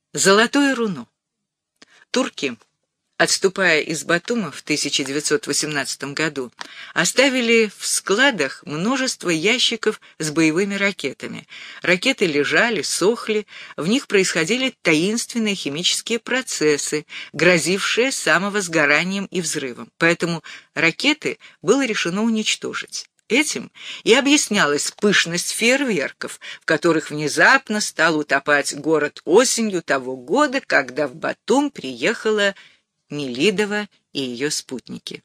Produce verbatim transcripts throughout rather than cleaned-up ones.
Золотое руно. Турки, отступая из Батума в тысяча девятьсот восемнадцатом году, оставили в складах множество ящиков с боевыми ракетами. Ракеты лежали, сохли, в них происходили таинственные химические процессы, грозившие самовозгоранием и взрывом. Поэтому ракеты было решено уничтожить. Этим и объяснялась пышность фейерверков, в которых внезапно стал утопать город осенью того года, когда в Батум приехала Нелидова и ее спутники.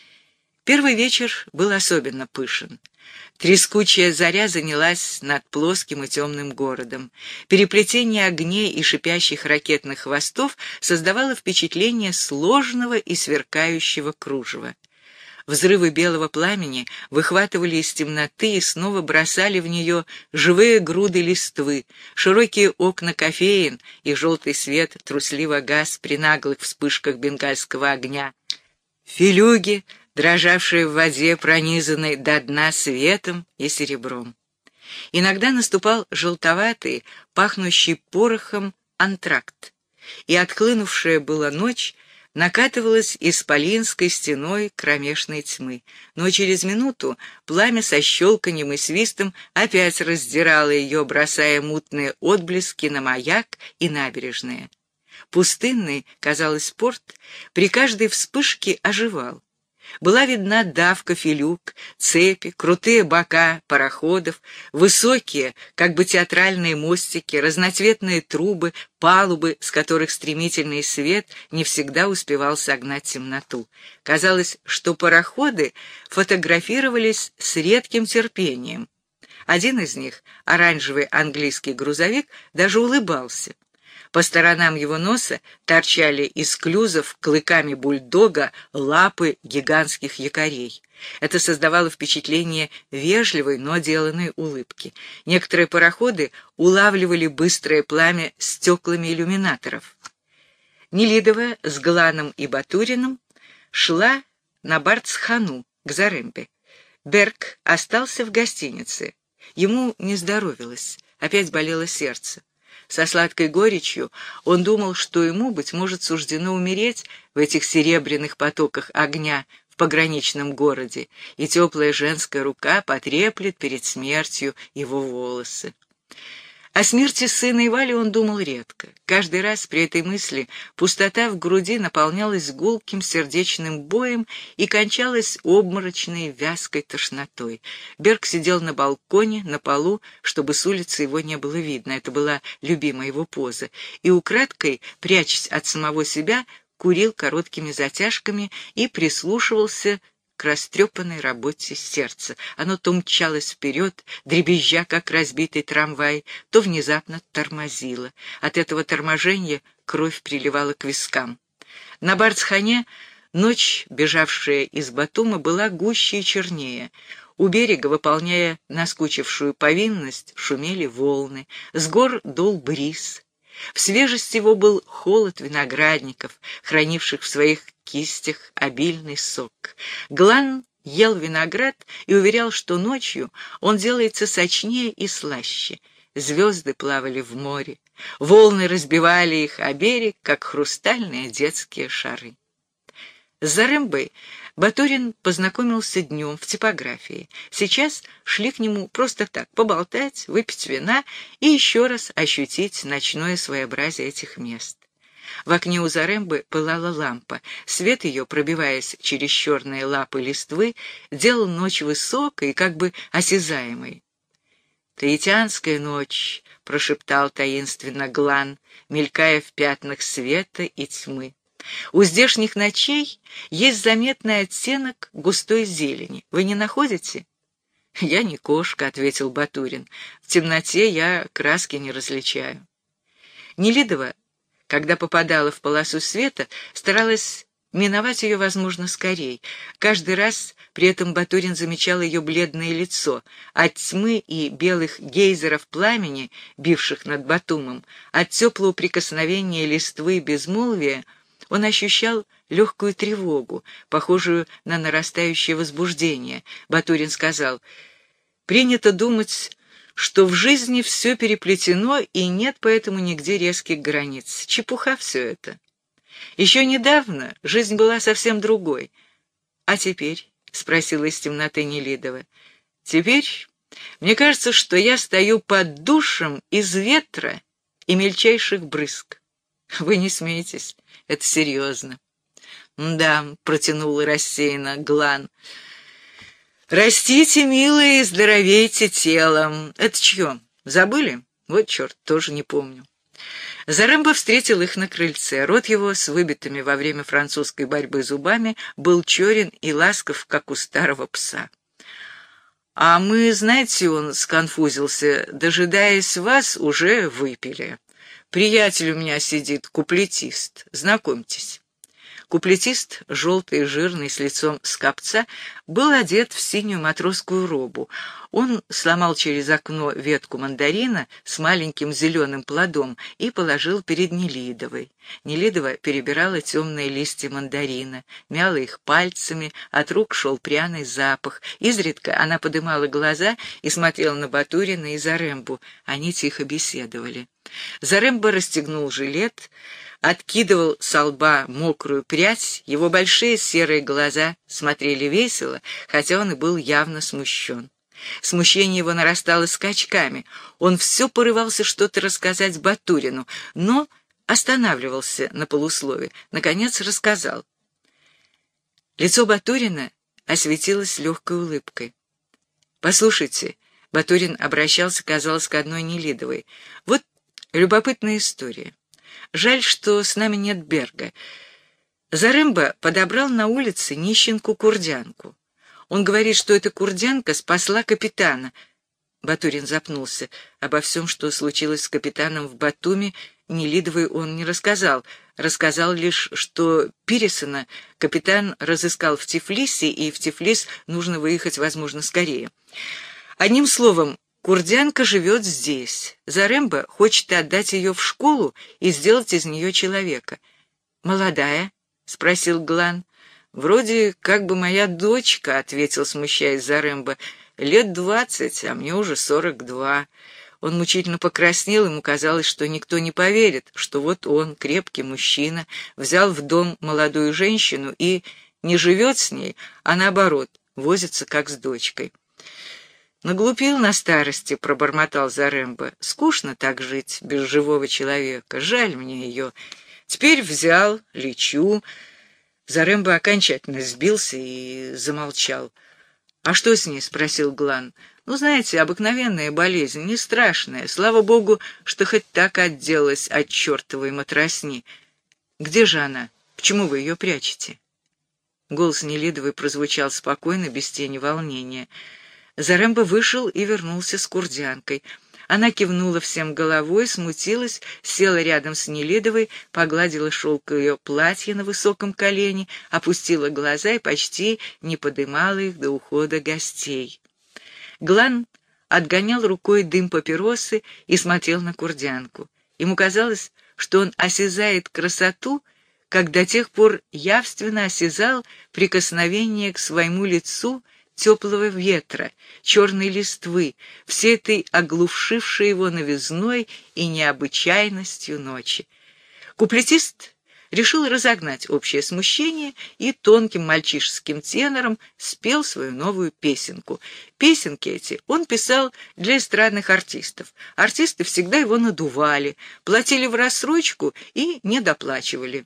Первый вечер был особенно пышен. Трескучая заря занялась над плоским и темным городом. Переплетение огней и шипящих ракетных хвостов создавало впечатление сложного и сверкающего кружева. Взрывы белого пламени выхватывали из темноты и снова бросали в нее живые груды листвы, широкие окна кофеен и желтый свет трусливо гас при наглых вспышках бенгальского огня. Филюги, дрожавшие в воде, пронизанной до дна светом и серебром. Иногда наступал желтоватый, пахнущий порохом антракт, и отхлынувшая была ночь накатывалась исполинской стеной кромешной тьмы, но через минуту пламя со щелканьем и свистом опять раздирало ее, бросая мутные отблески на маяк и набережные. Пустынный, казалось, порт при каждой вспышке оживал. Была видна давка филюг, цепи, крутые бока пароходов, высокие, как бы театральные мостики, разноцветные трубы, палубы, с которых стремительный свет не всегда успевал согнать темноту. Казалось, что пароходы фотографировались с редким терпением. Один из них, оранжевый английский грузовик, даже улыбался. По сторонам его носа торчали из клюзов клыками бульдога лапы гигантских якорей. Это создавало впечатление вежливой, но деланной улыбки. Некоторые пароходы улавливали быстрое пламя стеклами иллюминаторов. Нелидова с Гланом и Батуриным шла на Бардсхану, к Зарембе. Берг остался в гостинице. Ему не здоровилось, опять болело сердце. Со сладкой горечью он думал, что ему, быть может, суждено умереть в этих серебряных потоках огня в пограничном городе, и теплая женская рука потреплет перед смертью его волосы. О смерти сына Ивали он думал редко. Каждый раз при этой мысли пустота в груди наполнялась гулким сердечным боем и кончалась обморочной вязкой тошнотой. Берг сидел на балконе, на полу, чтобы с улицы его не было видно. Это была любимая его поза. И украдкой, прячась от самого себя, курил короткими затяжками и прислушивался к растрепанной работе сердца. Оно то мчалось вперед, дребезжа, как разбитый трамвай, то внезапно тормозило. От этого торможения кровь приливала к вискам. На Бардсхане ночь, бежавшая из Батума, была гуще и чернее. У берега, выполняя наскучившую повинность, шумели волны, с гор дул бриз. В свежести его был холод виноградников, хранивших в своих кистях обильный сок. Глан ел виноград и уверял, что ночью он делается сочнее и слаще. Звезды плавали в море, волны разбивали их о берег, как хрустальные детские шары. С Зарембой Батурин познакомился днем в типографии. Сейчас шли к нему просто так, поболтать, выпить вина и еще раз ощутить ночное своеобразие этих мест. В окне у Зарембы пылала лампа. Свет ее, пробиваясь через черные лапы листвы, делал ночь высокой и как бы осязаемой. «Таитянская ночь», — прошептал таинственно Глан, мелькая в пятнах света и тьмы. У здешних ночей есть заметный оттенок густой зелени. Вы не находите? «Я не кошка», — ответил Батурин. «В темноте я краски не различаю». Нелидова, когда попадала в полосу света, старалась миновать ее, возможно, скорей. Каждый раз при этом Батурин замечал ее бледное лицо. От тьмы и белых гейзеров пламени, бивших над Батумом, от теплого прикосновения листвы и безмолвия, он ощущал легкую тревогу, похожую на нарастающее возбуждение. Батурин сказал: «Принято думать, что в жизни все переплетено и нет поэтому нигде резких границ. Чепуха все это. Еще недавно жизнь была совсем другой. А теперь? — спросила из темноты Нелидова. Теперь мне кажется, что я стою под душем из ветра и мельчайших брызг. Вы не смеетесь, это серьезно. Да, — протянула рассеянно Глан. Растите, милые, здоровейте телом. Это чье? Забыли? Вот черт, тоже не помню. Зарембо встретил их на крыльце. Рот его с выбитыми во время французской борьбы зубами был черен и ласков, как у старого пса. «А мы, знаете, он сконфузился, дожидаясь вас, уже выпили. Приятель у меня сидит, куплетист. Знакомьтесь». Куплетист, желтый и жирный, с лицом скопца, был одет в синюю матросскую робу. Он сломал через окно ветку мандарина с маленьким зеленым плодом и положил перед Нелидовой. Нелидова перебирала темные листья мандарина, мяла их пальцами, от рук шел пряный запах. Изредка она подымала глаза и смотрела на Батурина и Зарембу. Они тихо беседовали. Заремба расстегнул жилет, откидывал со лба мокрую прядь, его большие серые глаза смотрели весело, хотя он и был явно смущен. Смущение его нарастало скачками. Он все порывался что-то рассказать Батурину, но останавливался на полуслове. Наконец рассказал. Лицо Батурина осветилось легкой улыбкой. «Послушайте», — Батурин обращался, казалось, к одной Нелидовой, — «вот любопытная история. Жаль, что с нами нет Берга. Зарембо подобрал на улице нищенку-курдянку. Он говорит, что эта курдянка спасла капитана». Батурин запнулся. Обо всем, что случилось с капитаном в Батуми, Нелидовой он не рассказал. Рассказал лишь, что Пирисона капитан разыскал в Тифлисе, и в Тифлис нужно выехать, возможно, скорее. Одним словом, курдянка живет здесь. Зарембо хочет отдать ее в школу и сделать из нее человека. «Молодая?» — спросил Глан. «Вроде как бы моя дочка», — ответил, смущаясь Зарембо. «Лет двадцать, а мне уже сорок два». Он мучительно покраснел, ему казалось, что никто не поверит, что вот он, крепкий мужчина, взял в дом молодую женщину и не живет с ней, а наоборот, возится как с дочкой. «Наглупил на старости», — пробормотал Зарембо. «Скучно так жить без живого человека. Жаль мне ее. Теперь взял, лечу». Зарембо окончательно сбился и замолчал. «А что с ней?» — спросил Глан. «Ну, знаете, обыкновенная болезнь, не страшная. Слава богу, что хоть так отделалась от чертовой матросни. Где же она? Почему вы ее прячете?» Голос Нелидовой прозвучал спокойно, без тени волнения. Зарембо вышел и вернулся с курдянкой. Она кивнула всем головой, смутилась, села рядом с Нелидовой, погладила шелк ее платья на высоком колене, опустила глаза и почти не подымала их до ухода гостей. Глан отгонял рукой дым папиросы и смотрел на курдянку. Ему казалось, что он осязает красоту, как до тех пор явственно осязал прикосновение к своему лицу теплого ветра, черной листвы, всей этой оглушившей его новизной и необычайностью ночи. Куплетист решил разогнать общее смущение и тонким мальчишеским тенором спел свою новую песенку. Песенки эти он писал для эстрадных артистов. Артисты всегда его надували, платили в рассрочку и не доплачивали.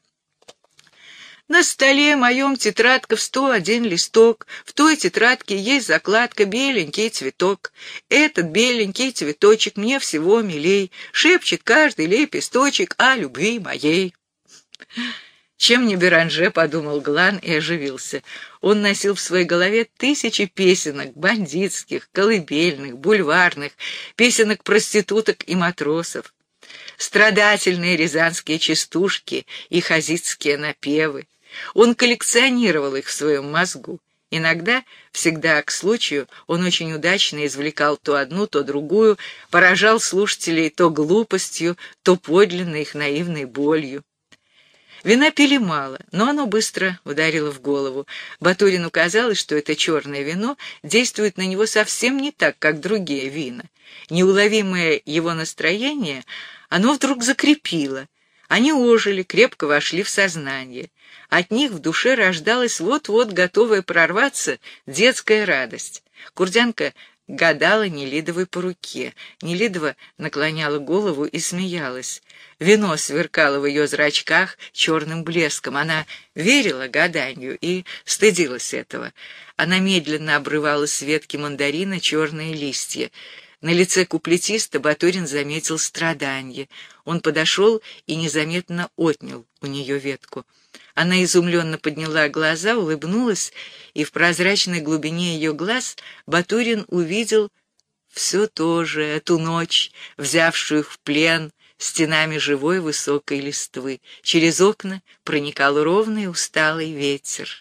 На столе моем тетрадка в сто один листок, в той тетрадке есть закладка беленький цветок. Этот беленький цветочек мне всего милей, шепчет каждый лепесточек о любви моей. «Чем не Беранже», — подумал Глан и оживился. Он носил в своей голове тысячи песенок, бандитских, колыбельных, бульварных, песенок проституток и матросов, страдательные рязанские частушки и хазитские напевы. Он коллекционировал их в своем мозгу. Иногда, всегда к случаю, он очень удачно извлекал то одну, то другую, поражал слушателей то глупостью, то подлинной их наивной болью. Вина пили мало, но оно быстро ударило в голову. Батурину казалось, что это черное вино действует на него совсем не так, как другие вина. Неуловимое его настроение оно вдруг закрепило. Они ожили, крепко вошли в сознание. От них в душе рождалась вот-вот готовая прорваться детская радость. Курдянка гадала Нелидовой по руке. Нелидова наклоняла голову и смеялась. Вино сверкало в ее зрачках черным блеском. Она верила гаданию и стыдилась этого. Она медленно обрывала с ветки мандарина черные листья. На лице куплетиста Батурин заметил страдание. Он подошел и незаметно отнял у нее ветку. Она изумленно подняла глаза, улыбнулась, и в прозрачной глубине ее глаз Батурин увидел все то же, эту ночь, взявшую в плен стенами живой высокой листвы. Через окна проникал ровный усталый ветер.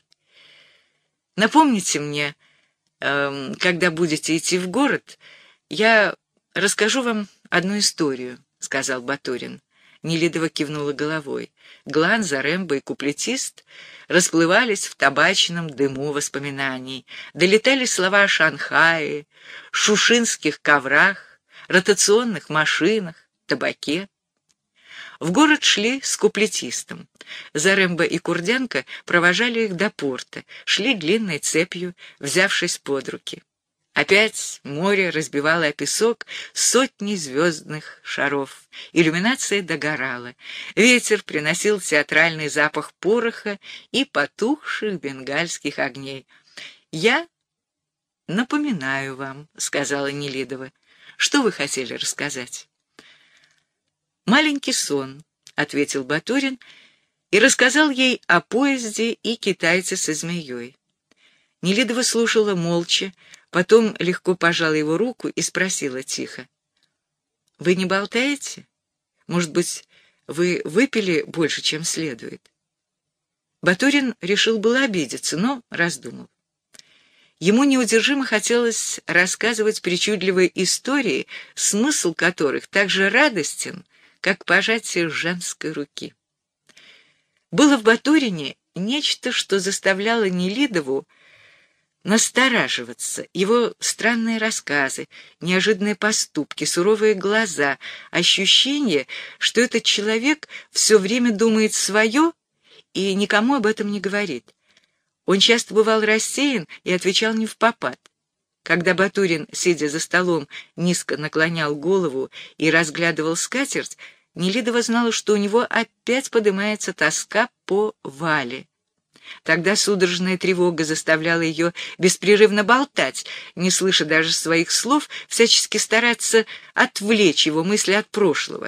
«Напомните мне, э, когда будете идти в город, я расскажу вам одну историю», — сказал Батурин. Нелидова кивнула головой. Глан, Заремба и куплетист расплывались в табачном дыму воспоминаний. Долетали слова о Шанхае, шушинских коврах, ротационных машинах, табаке. В город шли с куплетистом. Заремба и Курдянка провожали их до порта, шли длинной цепью, взявшись под руки. Опять море разбивало о песок сотни звездных шаров. Иллюминация догорала. Ветер приносил театральный запах пороха и потухших бенгальских огней. «Я напоминаю вам», — сказала Нелидова. «Что вы хотели рассказать?» «Маленький сон», — ответил Батурин и рассказал ей о поезде и китайце со змеей. Нелидова слушала молча, потом легко пожала его руку и спросила тихо: «Вы не болтаете? Может быть, вы выпили больше, чем следует?» Батурин решил было обидеться, но раздумал. Ему неудержимо хотелось рассказывать причудливые истории, смысл которых так же радостен, как пожатие женской руки. Было в Батурине нечто, что заставляло Нелидову настораживаться. Его странные рассказы, неожиданные поступки, суровые глаза, ощущение, что этот человек все время думает свое и никому об этом не говорит. Он часто бывал рассеян и отвечал невпопад. Когда Батурин, сидя за столом, низко наклонял голову и разглядывал скатерть, Нелидова знала, что у него опять поднимается тоска по Вале. Тогда судорожная тревога заставляла ее беспрерывно болтать, не слыша даже своих слов, всячески стараться отвлечь его мысли от прошлого.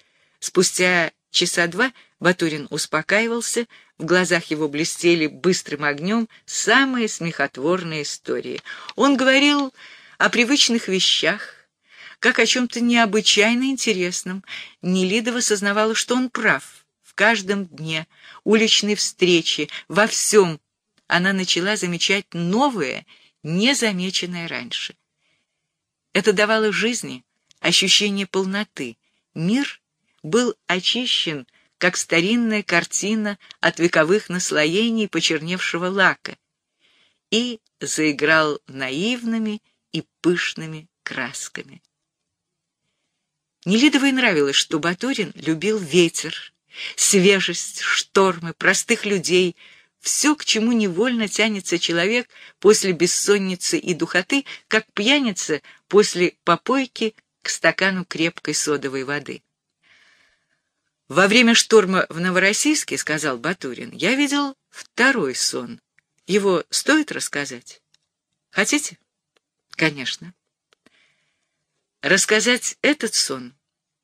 Спустя часа два Батурин успокаивался, в глазах его блестели быстрым огнем самые смехотворные истории. Он говорил о привычных вещах, как о чем-то необычайно интересном. Нелидова сознавала, что он прав. В каждом дне, уличной встрече, во всем она начала замечать новое, незамеченное раньше. Это давало жизни ощущение полноты. Мир был очищен, как старинная картина от вековых наслоений почерневшего лака, и заиграл наивными и пышными красками. Нелидовой нравилось, что Батурин любил ветер, свежесть, штормы, простых людей, все, к чему невольно тянется человек после бессонницы и духоты, как пьяница после попойки к стакану крепкой содовой воды. «Во время шторма в Новороссийске, — сказал Батурин, — я видел второй сон. Его стоит рассказать? Хотите?» «Конечно». Рассказать этот сон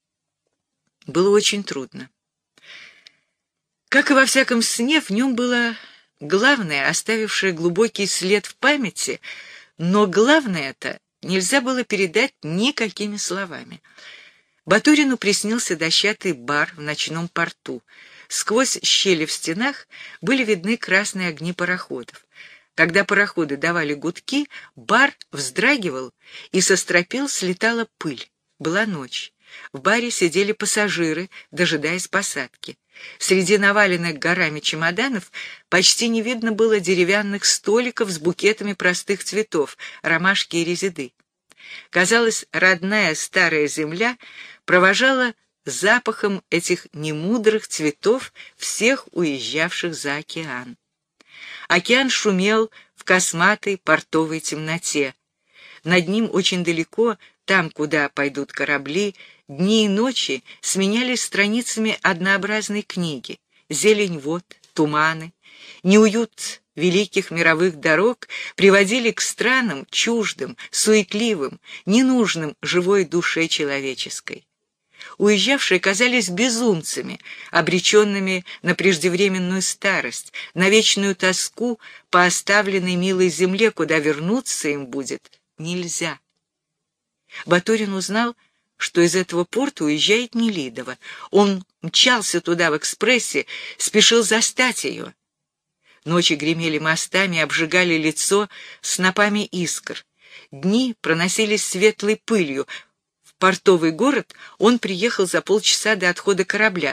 было очень трудно. Как и во всяком сне, в нем было главное, оставившее глубокий след в памяти, но главное это нельзя было передать никакими словами. Батурину приснился дощатый бар в ночном порту. Сквозь щели в стенах были видны красные огни пароходов. Когда пароходы давали гудки, бар вздрагивал, и со стропил слетала пыль. Была ночь. В баре сидели пассажиры, дожидаясь посадки. Среди наваленных горами чемоданов почти не видно было деревянных столиков с букетами простых цветов, ромашки и резиды. Казалось, родная старая земля провожала запахом этих немудрых цветов всех уезжавших за океан. Океан шумел в косматой портовой темноте. Над ним очень далеко, там, куда пойдут корабли, дни и ночи сменялись страницами однообразной книги. Зелень вод, туманы, неуют великих мировых дорог приводили к странам, чуждым, суетливым, ненужным живой душе человеческой. Уезжавшие казались безумцами, обреченными на преждевременную старость, на вечную тоску по оставленной милой земле, куда вернуться им будет нельзя. Батурин узнал, что из этого порта уезжает Нелидово. Он мчался туда в экспрессе, спешил застать ее. Ночи гремели мостами, обжигали лицо снопами искр. Дни проносились светлой пылью. В портовый город он приехал за полчаса до отхода корабля.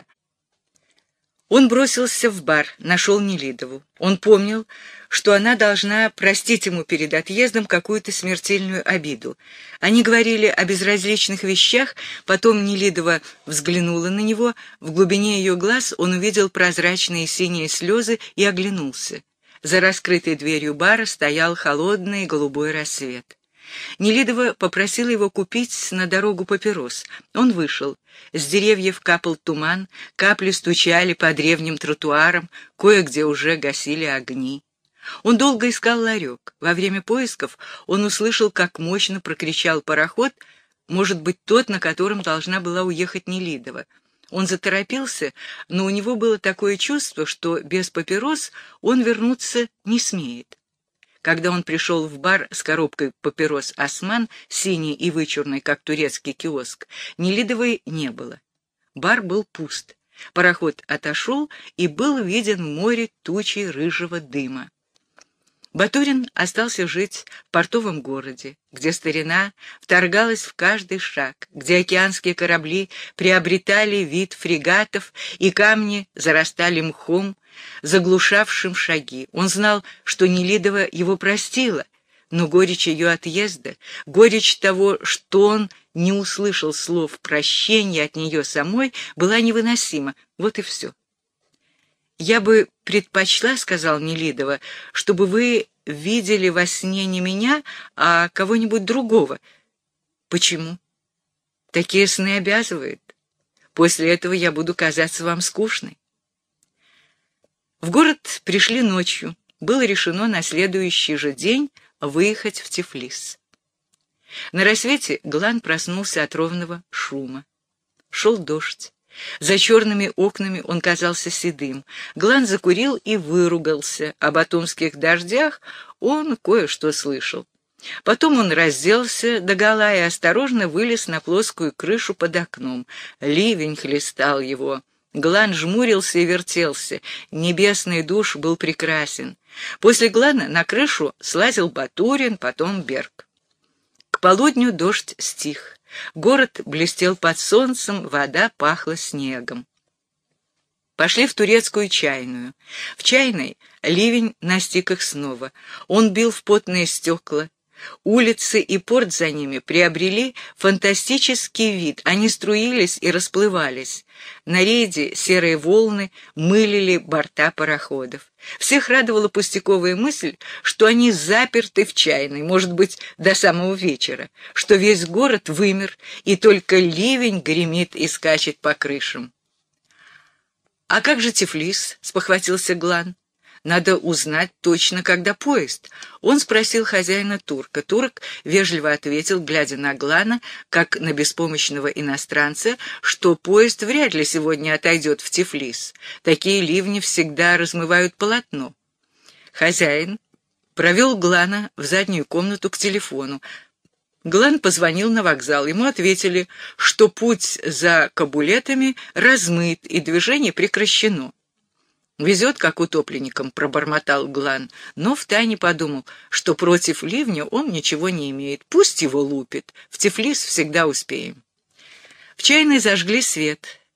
Он бросился в бар, нашел Нелидову. Он помнил, что она должна простить ему перед отъездом какую-то смертельную обиду. Они говорили о безразличных вещах, потом Нелидова взглянула на него, в глубине ее глаз он увидел прозрачные синие слезы и оглянулся. За раскрытой дверью бара стоял холодный голубой рассвет. Нелидова попросила его купить на дорогу папирос. Он вышел. С деревьев капал туман, капли стучали по древним тротуарам, кое-где уже гасили огни. Он долго искал ларек. Во время поисков он услышал, как мощно прокричал пароход, может быть, тот, на котором должна была уехать Нелидова. Он заторопился, но у него было такое чувство, что без папирос он вернуться не смеет. Когда он пришел в бар с коробкой папирос «Осман», синий и вычурный, как турецкий киоск, Нелидовой не было. Бар был пуст. Пароход отошел, и был виден в море тучи рыжего дыма. Батурин остался жить в портовом городе, где старина вторгалась в каждый шаг, где океанские корабли приобретали вид фрегатов и камни зарастали мхом, заглушавшим шаги. Он знал, что Нелидова его простила, но горечь ее отъезда, горечь того, что он не услышал слов прощения от нее самой, была невыносима. Вот и все. «Я бы предпочла, — сказал Нелидова, — чтобы вы видели во сне не меня, а кого-нибудь другого». «Почему?» «Такие сны обязывают. После этого я буду казаться вам скучной». В город пришли ночью. Было решено на следующий же день выехать в Тифлис. На рассвете Глан проснулся от ровного шума. Шел дождь. За черными окнами он казался седым. Глан закурил и выругался. Об атомских дождях он кое-что слышал. Потом он разделся догола и осторожно вылез на плоскую крышу под окном. Ливень хлестал его. Глан жмурился и вертелся. Небесный душ был прекрасен. После Глана на крышу слазил Батурин, потом Берг. К полудню дождь стих. Город блестел под солнцем, вода пахла снегом. Пошли в турецкую чайную. В чайной ливень настиг их снова. Он бил в потные стекла. Улицы и порт за ними приобрели фантастический вид. Они струились и расплывались. На рейде серые волны мылили борта пароходов. Всех радовала пустяковая мысль, что они заперты в чайной, может быть, до самого вечера, что весь город вымер, и только ливень гремит и скачет по крышам. «А как же Тифлис?» — спохватился Глан. «Надо узнать точно, когда поезд». Он спросил хозяина турка. Турок вежливо ответил, глядя на Глана, как на беспомощного иностранца, что поезд вряд ли сегодня отойдет в Тифлис. Такие ливни всегда размывают полотно. Хозяин провел Глана в заднюю комнату к телефону. Глан позвонил на вокзал. Ему ответили, что путь за кабулетами размыт и движение прекращено. «Везет, как утопленникам», — пробормотал Глан, но втайне подумал, что против ливня он ничего не имеет. Пусть его лупит, в Тифлис всегда успеем. В чайной зажгли свет.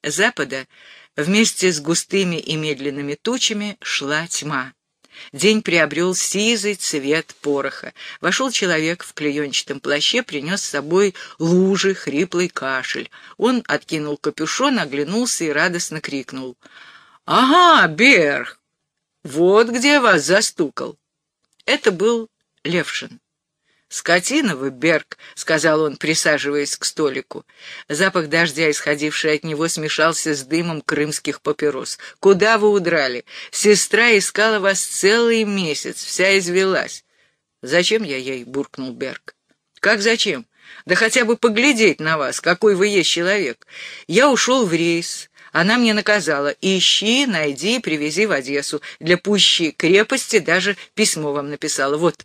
С запада вместе с густыми и медленными тучами шла тьма. День приобрел сизый цвет пороха. Вошел человек в клеенчатом плаще, принес с собой лужи, хриплый кашель. Он откинул капюшон, оглянулся и радостно крикнул: «Ага, Берг! Вот где я вас застукал!» Это был Левшин. «Скотина вы, Берг», — сказал он, присаживаясь к столику. Запах дождя, исходивший от него, смешался с дымом крымских папирос. «Куда вы удрали? Сестра искала вас целый месяц, вся извелась». «Зачем я ей?» — буркнул Берг. «Как зачем? Да хотя бы поглядеть на вас, какой вы есть человек. Я ушел в рейс». Она мне наказала: ищи, найди, привези в Одессу. Для пущей крепости даже письмо вам написала. Вот».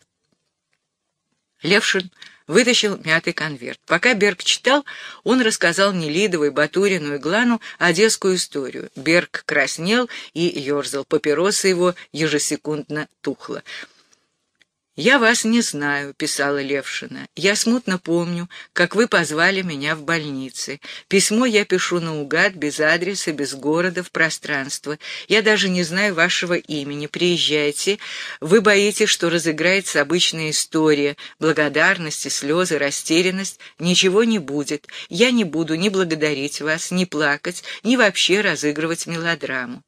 Левшин вытащил мятый конверт. Пока Берг читал, он рассказал Нелидовой, Батурину и Глану одесскую историю. Берг краснел и ерзал, папироса его ежесекундно тухла. «Я вас не знаю», — писала Левшина. «Я смутно помню, как вы позвали меня в больнице. Письмо я пишу наугад, без адреса, без города, в пространство. Я даже не знаю вашего имени. Приезжайте. Вы боитесь, что разыграется обычная история. Благодарности, слезы, растерянность. Ничего не будет. Я не буду ни благодарить вас, ни плакать, ни вообще разыгрывать мелодраму».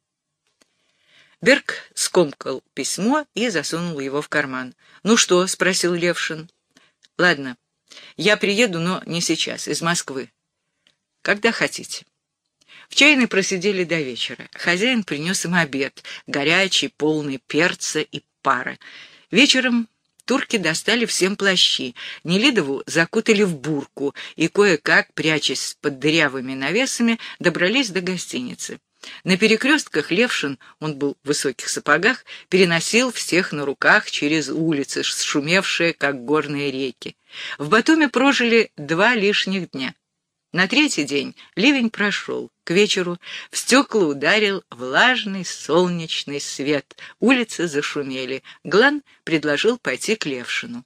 Берг скомкал письмо и засунул его в карман. «Ну что?» — спросил Левшин. «Ладно, я приеду, но не сейчас, из Москвы. Когда хотите». В чайной просидели до вечера. Хозяин принес им обед, горячий, полный перца и пара. Вечером турки достали всем плащи. Нелидову закутали в бурку и, кое-как, прячась под дырявыми навесами, добрались до гостиницы. На перекрестках Левшин, он был в высоких сапогах, переносил всех на руках через улицы, шумевшие, как горные реки. В Батуми прожили два лишних дня. На третий день ливень прошел. К вечеру в стекла ударил влажный солнечный свет. Улицы зашумели. Глан предложил пойти к Левшину.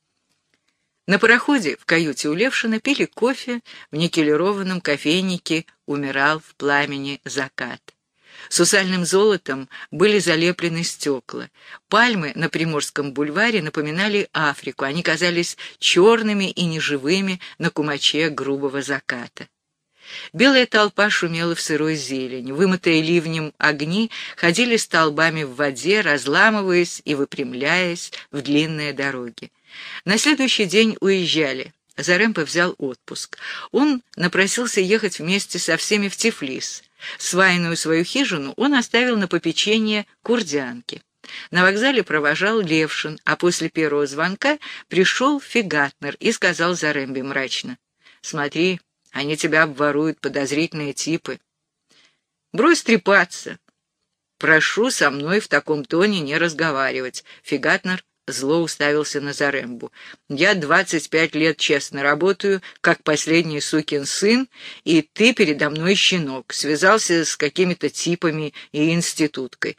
На пароходе в каюте у Левшина пили кофе, в никелированном кофейнике умирал в пламени закат. Сусальным золотом были залеплены стекла. Пальмы на Приморском бульваре напоминали Африку, они казались черными и неживыми на кумаче грубого заката. Белая толпа шумела в сырой зелени, вымытые ливнем огни ходили столбами в воде, разламываясь и выпрямляясь в длинные дороги. На следующий день уезжали. Заремпа взял отпуск. Он напросился ехать вместе со всеми в Тифлис. Свайную свою хижину он оставил на попечение курдянки. На вокзале провожал Левшин, а после первого звонка пришел Фигатнер и сказал Зарембе мрачно: «Смотри, они тебя обворуют, подозрительные типы. Брось трепаться. Прошу со мной в таком тоне не разговаривать». Фигатнер зло уставился на Зарембу. «Я двадцать пять лет честно работаю, как последний сукин сын, и ты передо мной щенок, связался с какими-то типами и институткой».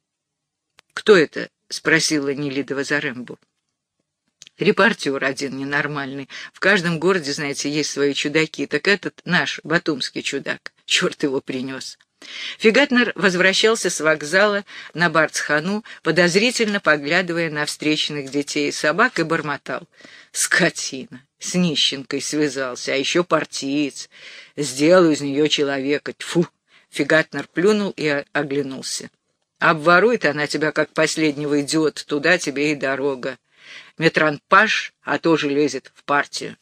«Кто это?» — спросила Нелидова Зарембу. «Репортер один ненормальный. В каждом городе, знаете, есть свои чудаки. Так этот наш батумский чудак. Черт его принес». Фигатнер возвращался с вокзала на Бардсхану, подозрительно поглядывая на встречных детей и собак, и бормотал: «Скотина! С нищенкой связался, а еще партиец. Сделаю из нее человека. Тьфу!» Фигатнер плюнул и оглянулся. «Обворует она тебя, как последнего идиота, туда тебе и дорога. Метранпаш, а тоже лезет в партию».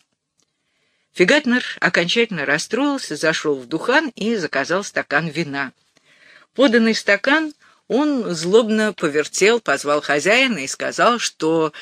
Фигатнер окончательно расстроился, зашел в духан и заказал стакан вина. Поданный стакан он злобно повертел, позвал хозяина и сказал, что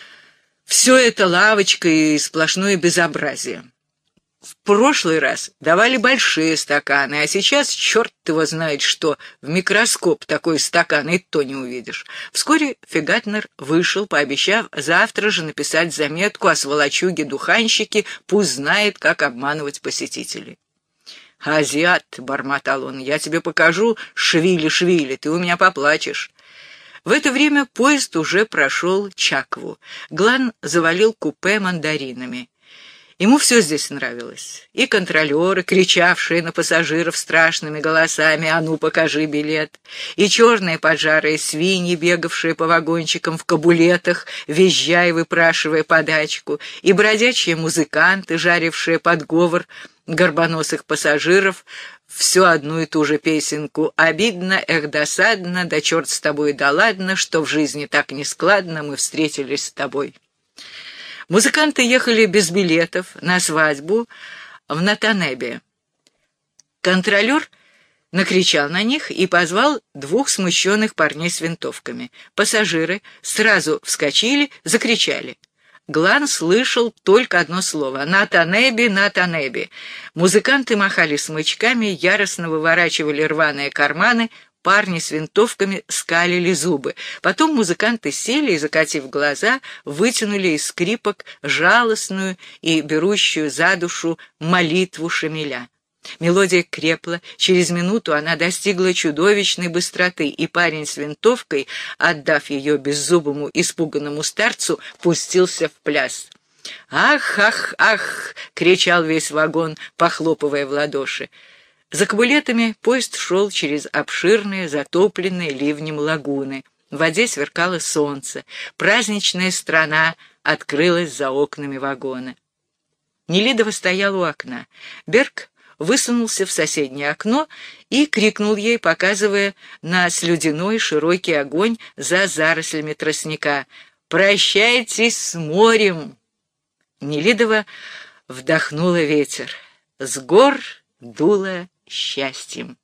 все это лавочка и сплошное безобразие. В прошлый раз давали большие стаканы, а сейчас черт его знает что, в микроскоп такой стакан и то не увидишь. Вскоре Фигатнер вышел, пообещав завтра же написать заметку о сволочуге-духанщике, пусть знает, как обманывать посетителей. «Азиат», — бормотал он, — «я тебе покажу, швили-швили, ты у меня поплачешь». В это время поезд уже прошел Чакву. Глан завалил купе мандаринами. Ему все здесь нравилось. И контролеры, кричавшие на пассажиров страшными голосами «А ну, покажи билет!», и черные поджарые свиньи, бегавшие по вагончикам в кабулетах, визжа и выпрашивая подачку, и бродячие музыканты, жарившие подговор горбоносых пассажиров, всю одну и ту же песенку «Обидно, эх, досадно, да черт с тобой, да ладно, что в жизни так нескладно, мы встретились с тобой». Музыканты ехали без билетов на свадьбу в Натанебе. Контролер накричал на них и позвал двух смущенных парней с винтовками. Пассажиры сразу вскочили, закричали. Глан слышал только одно слово — «Натанеби, Натанеби». Музыканты махали смычками, яростно выворачивали рваные карманы, парни с винтовками скалили зубы. Потом музыканты сели и, закатив глаза, вытянули из скрипок жалостную и берущую за душу молитву Шамиля. Мелодия крепла, через минуту она достигла чудовищной быстроты, и парень с винтовкой, отдав ее беззубому испуганному старцу, пустился в пляс. «Ах, ах, ах!» — кричал весь вагон, похлопывая в ладоши. За кабулетами поезд шел через обширные, затопленные ливнем лагуны. В воде сверкало солнце. Праздничная страна открылась за окнами вагона. Нелидова стояла у окна. Берг высунулся в соседнее окно и крикнул ей, показывая на слюдяной широкий огонь за зарослями тростника: «Прощайтесь с морем!» Нелидова вдохнула ветер. С гор дуло счастьем.